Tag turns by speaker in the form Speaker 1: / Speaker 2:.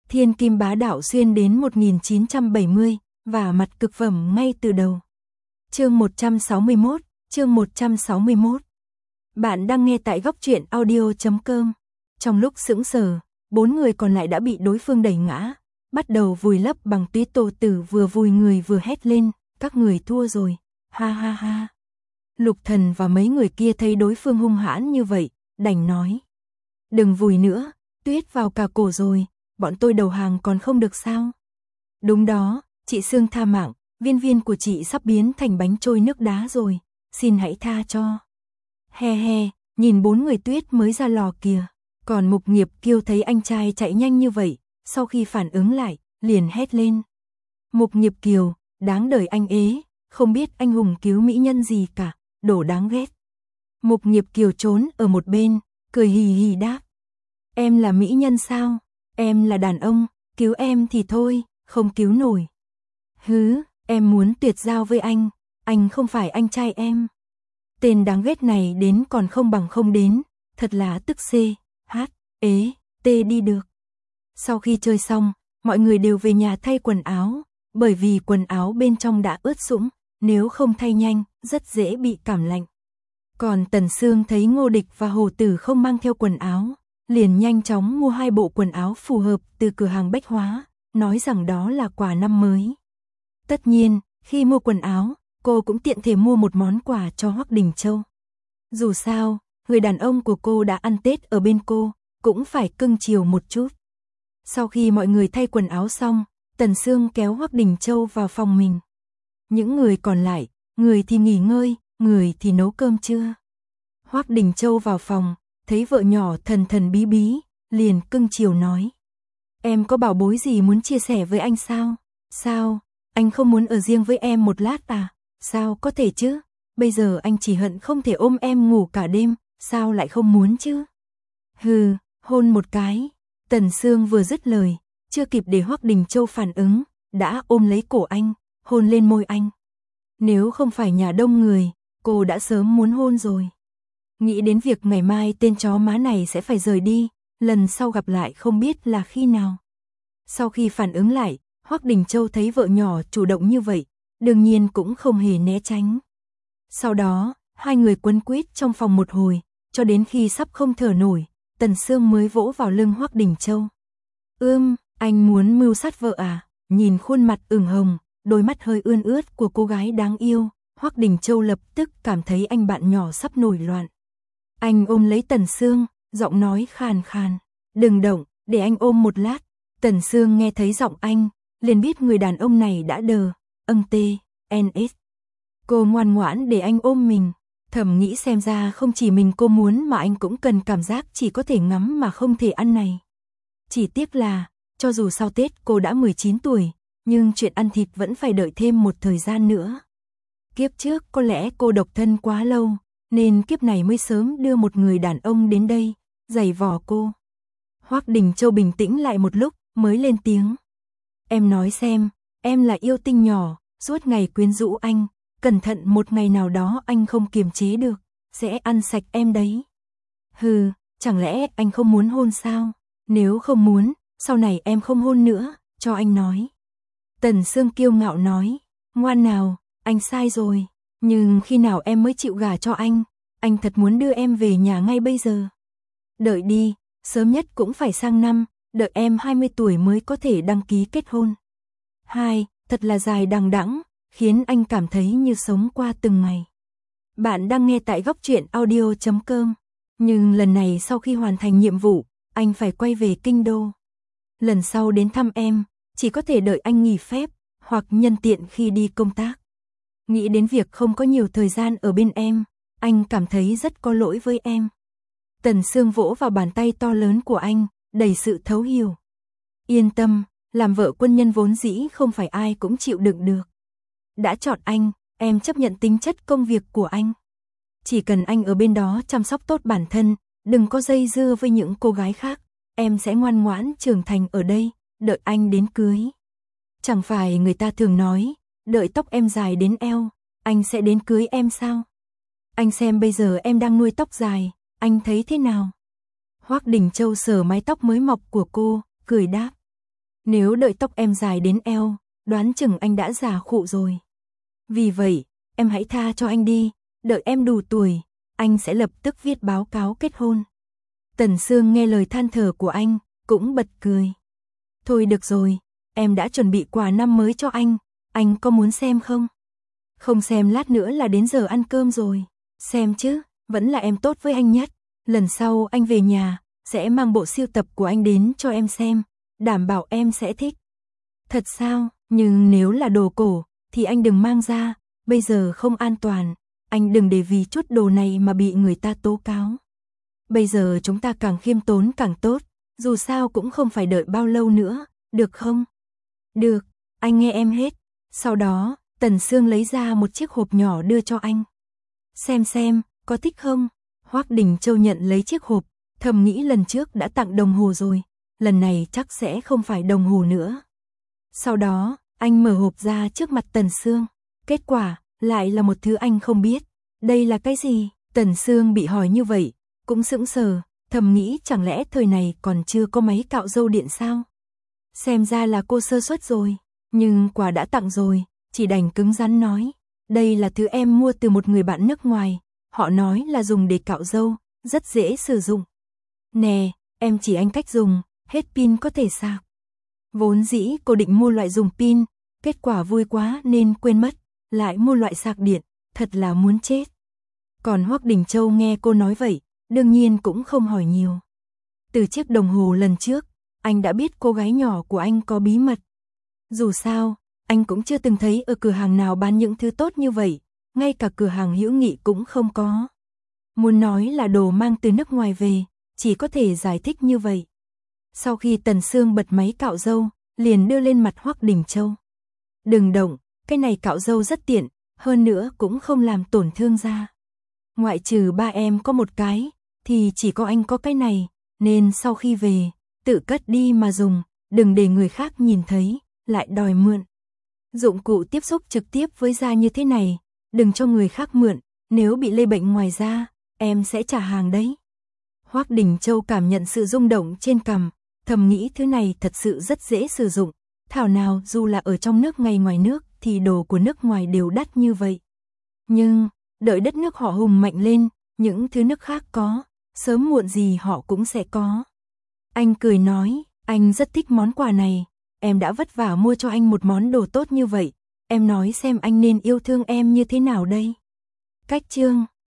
Speaker 1: Thiên kim bá đạo xuyên đến 1970, và mặt cực phẩm ngay từ đầu. Chương 161. Bạn đang nghe tại góc truyện audio.com. Trong lúc sững sờ, 4 người còn lại đã bị đối phương đẩy ngã, bắt đầu vùi lấp bằng tuyết. Tô Tử vừa vùi người vừa hét lên, các người thua rồi, ha ha ha. Lục Thần và mấy người kia thấy đối phương hung hãn như vậy, đành nói. Đừng vùi nữa, tuyết vào cả cổ rồi, bọn tôi đầu hàng còn không được sao? Đúng đó, chị Sương tha mạng, viên của chị sắp biến thành bánh trôi nước đá rồi, xin hãy tha cho. He he, nhìn 4 người tuyết mới ra lò kìa. Còn Mục Nghiệp Kiêu thấy anh trai chạy nhanh như vậy, sau khi phản ứng lại, liền hét lên. Mục Nghiệp Kiều, đáng đời anh ế, không biết anh hùng cứu mỹ nhân gì cả, đồ đáng ghét. Mục Nghiệp Kiều trốn ở một bên, cười hì hì đáp. Em là mỹ nhân sao? Em là đàn ông, cứu em thì thôi, không cứu nổi. Hứ, em muốn tuyệt giao với anh không phải anh trai em. Tên đáng ghét này đến còn không bằng không đến, thật là tức đi được. Sau khi chơi xong, mọi người đều về nhà thay quần áo, bởi vì quần áo bên trong đã ướt sũng, nếu không thay nhanh, rất dễ bị cảm lạnh. Còn Tần Sương thấy Ngô Địch và Hồ Tử không mang theo quần áo, liền nhanh chóng mua 2 bộ quần áo phù hợp từ cửa hàng bách hóa, nói rằng đó là quà năm mới. Tất nhiên, khi mua quần áo, cô cũng tiện thể mua một món quà cho Hoắc Đình Châu. Dù sao, người đàn ông của cô đã ăn Tết ở bên cô, cũng phải cưng chiều một chút. Sau khi mọi người thay quần áo xong, Tần Sương kéo Hoắc Đình Châu vào phòng mình. Những người còn lại, người thì nghỉ ngơi, người thì nấu cơm trưa. Hoắc Đình Châu vào phòng, thấy vợ nhỏ thần thần bí bí, liền cưng chiều nói. Em có bảo bối gì muốn chia sẻ với anh sao? Sao? Anh không muốn ở riêng với em một lát à? Sao có thể chứ? Bây giờ anh chỉ hận không thể ôm em ngủ cả đêm, sao lại không muốn chứ? Hừ, hôn một cái. Tần Sương vừa dứt lời, chưa kịp để Hoắc Đình Châu phản ứng, đã ôm lấy cổ anh, hôn lên môi anh. Nếu không phải nhà đông người, cô đã sớm muốn hôn rồi. Nghĩ đến việc ngày mai tên chó má này sẽ phải rời đi, lần sau gặp lại không biết là khi nào. Sau khi phản ứng lại, Hoắc Đình Châu thấy vợ nhỏ chủ động như vậy, đương nhiên cũng không hề né tránh. Sau đó, hai người quấn quýt trong phòng một hồi, cho đến khi sắp không thở nổi, Tần Sương mới vỗ vào lưng Hoắc Đình Châu. Anh muốn mưu sát vợ à? Nhìn khuôn mặt ửng hồng, đôi mắt hơi ươn ướt của cô gái đáng yêu, Hoắc Đình Châu lập tức cảm thấy anh bạn nhỏ sắp nổi loạn. Anh ôm lấy Tần Sương, giọng nói khàn khàn. Đừng động, để anh ôm một lát. Tần Sương nghe thấy giọng anh, liền biết người đàn ông này đã đờ. TNS. Cô ngoan ngoãn để anh ôm mình. Thầm nghĩ xem ra không chỉ mình cô muốn mà anh cũng cần cảm giác chỉ có thể ngắm mà không thể ăn này. Chỉ tiếc là, cho dù sau Tết cô đã 19 tuổi, nhưng chuyện ăn thịt vẫn phải đợi thêm một thời gian nữa. Kiếp trước có lẽ cô độc thân quá lâu, nên kiếp này mới sớm đưa một người đàn ông đến đây, giày vò cô. Hoắc Đình Châu bình tĩnh lại một lúc, mới lên tiếng. Em nói xem, em là yêu tinh nhỏ, suốt ngày quyến rũ anh, cẩn thận một ngày nào đó anh không kiềm chế được, sẽ ăn sạch em đấy. Hừ, chẳng lẽ anh không muốn hôn sao? Nếu không muốn, sau này em không hôn nữa, cho anh nói. Tần Sương kiêu ngạo nói, ngoan nào, anh sai rồi, nhưng khi nào em mới chịu gả cho anh thật muốn đưa em về nhà ngay bây giờ. Đợi đi, sớm nhất cũng phải sang năm, đợi em 20 tuổi mới có thể đăng ký kết hôn. Thật là dài đằng đẵng, khiến anh cảm thấy như sống qua từng ngày. Bạn đang nghe tại góc truyện audio.com, nhưng lần này sau khi hoàn thành nhiệm vụ, anh phải quay về kinh đô. Lần sau đến thăm em, chỉ có thể đợi anh nghỉ phép, hoặc nhân tiện khi đi công tác. Nghĩ đến việc không có nhiều thời gian ở bên em, anh cảm thấy rất có lỗi với em. Tần Sương vỗ vào bàn tay to lớn của anh, đầy sự thấu hiểu. Yên tâm, làm vợ quân nhân vốn dĩ không phải ai cũng chịu đựng được. Đã chọn anh, em chấp nhận tính chất công việc của anh. Chỉ cần anh ở bên đó chăm sóc tốt bản thân, đừng có dây dưa với những cô gái khác, em sẽ ngoan ngoãn trưởng thành ở đây, đợi anh đến cưới. Chẳng phải người ta thường nói, đợi tóc em dài đến eo, anh sẽ đến cưới em sao? Anh xem bây giờ em đang nuôi tóc dài, anh thấy thế nào? Hoắc Đình Châu sờ mái tóc mới mọc của cô, cười đáp. Nếu đợi tóc em dài đến eo, đoán chừng anh đã già khụ rồi. Vì vậy, em hãy tha cho anh đi, đợi em đủ tuổi, anh sẽ lập tức viết báo cáo kết hôn. Tần Sương nghe lời than thở của anh, cũng bật cười. Thôi được rồi, em đã chuẩn bị quà năm mới cho anh có muốn xem không? Không xem lát nữa là đến giờ ăn cơm rồi. Xem chứ, vẫn là em tốt với anh nhất. Lần sau anh về nhà, sẽ mang bộ sưu tập của anh đến cho em xem, đảm bảo em sẽ thích. Thật sao, nhưng nếu là đồ cổ, thì anh đừng mang ra, bây giờ không an toàn, anh đừng để vì chút đồ này mà bị người ta tố cáo. Bây giờ chúng ta càng khiêm tốn càng tốt, dù sao cũng không phải đợi bao lâu nữa, được không? Được, anh nghe em hết. Sau đó, Tần Sương lấy ra một chiếc hộp nhỏ đưa cho anh. Xem, có thích không? Hoắc Đình Châu nhận lấy chiếc hộp, thầm nghĩ lần trước đã tặng đồng hồ rồi, lần này chắc sẽ không phải đồng hồ nữa. Sau đó, anh mở hộp ra trước mặt Tần Sương, kết quả lại là một thứ anh không biết. Đây là cái gì? Tần Sương bị hỏi như vậy, cũng sững sờ, thầm nghĩ chẳng lẽ thời này còn chưa có máy cạo râu điện sao? Xem ra là cô sơ suất rồi, nhưng quà đã tặng rồi, chỉ đành cứng rắn nói. Đây là thứ em mua từ một người bạn nước ngoài, họ nói là dùng để cạo râu, rất dễ sử dụng. Nè, em chỉ anh cách dùng, hết pin có thể sạc. Vốn dĩ cô định mua loại dùng pin, kết quả vui quá nên quên mất, lại mua loại sạc điện, thật là muốn chết. Còn Hoắc Đình Châu nghe cô nói vậy, đương nhiên cũng không hỏi nhiều. Từ chiếc đồng hồ lần trước, anh đã biết cô gái nhỏ của anh có bí mật. Dù sao, anh cũng chưa từng thấy ở cửa hàng nào bán những thứ tốt như vậy, ngay cả cửa hàng hữu nghị cũng không có. Muốn nói là đồ mang từ nước ngoài về, chỉ có thể giải thích như vậy. Sau khi Tần Sương bật máy cạo râu, liền đưa lên mặt Hoắc Đình Châu. Đừng động, cái này cạo râu rất tiện, hơn nữa cũng không làm tổn thương da. Ngoại trừ ba em có một cái, thì chỉ có anh có cái này, nên sau khi về, tự cất đi mà dùng, đừng để người khác nhìn thấy, lại đòi mượn. Dụng cụ tiếp xúc trực tiếp với da như thế này, đừng cho người khác mượn, nếu bị lây bệnh ngoài da, em sẽ trả hàng đấy. Hoắc Đình Châu cảm nhận sự rung động trên cằm, thầm nghĩ thứ này thật sự rất dễ sử dụng, thảo nào dù là ở trong nước hay ngoài nước thì đồ của nước ngoài đều đắt như vậy. Nhưng, đợi đất nước họ hùng mạnh lên, những thứ nước khác có, sớm muộn gì họ cũng sẽ có. Anh cười nói, anh rất thích món quà này, em đã vất vả mua cho anh một món đồ tốt như vậy, em nói xem anh nên yêu thương em như thế nào đây. Cách chương